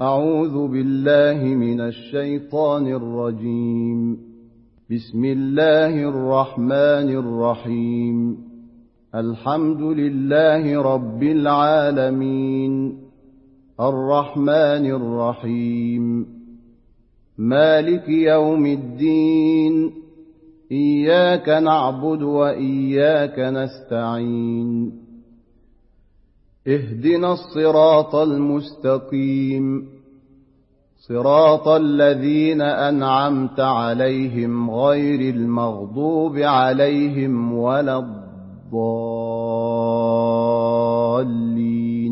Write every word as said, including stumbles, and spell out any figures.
أعوذ بالله من الشيطان الرجيم. بسم الله الرحمن الرحيم. الحمد لله رب العالمين، الرحمن الرحيم، مالك يوم الدين، إياك نعبد وإياك نستعين، اهدنا الصراط المستقيم، صراط الذين أنعمت عليهم غير المغضوب عليهم ولا الضالين.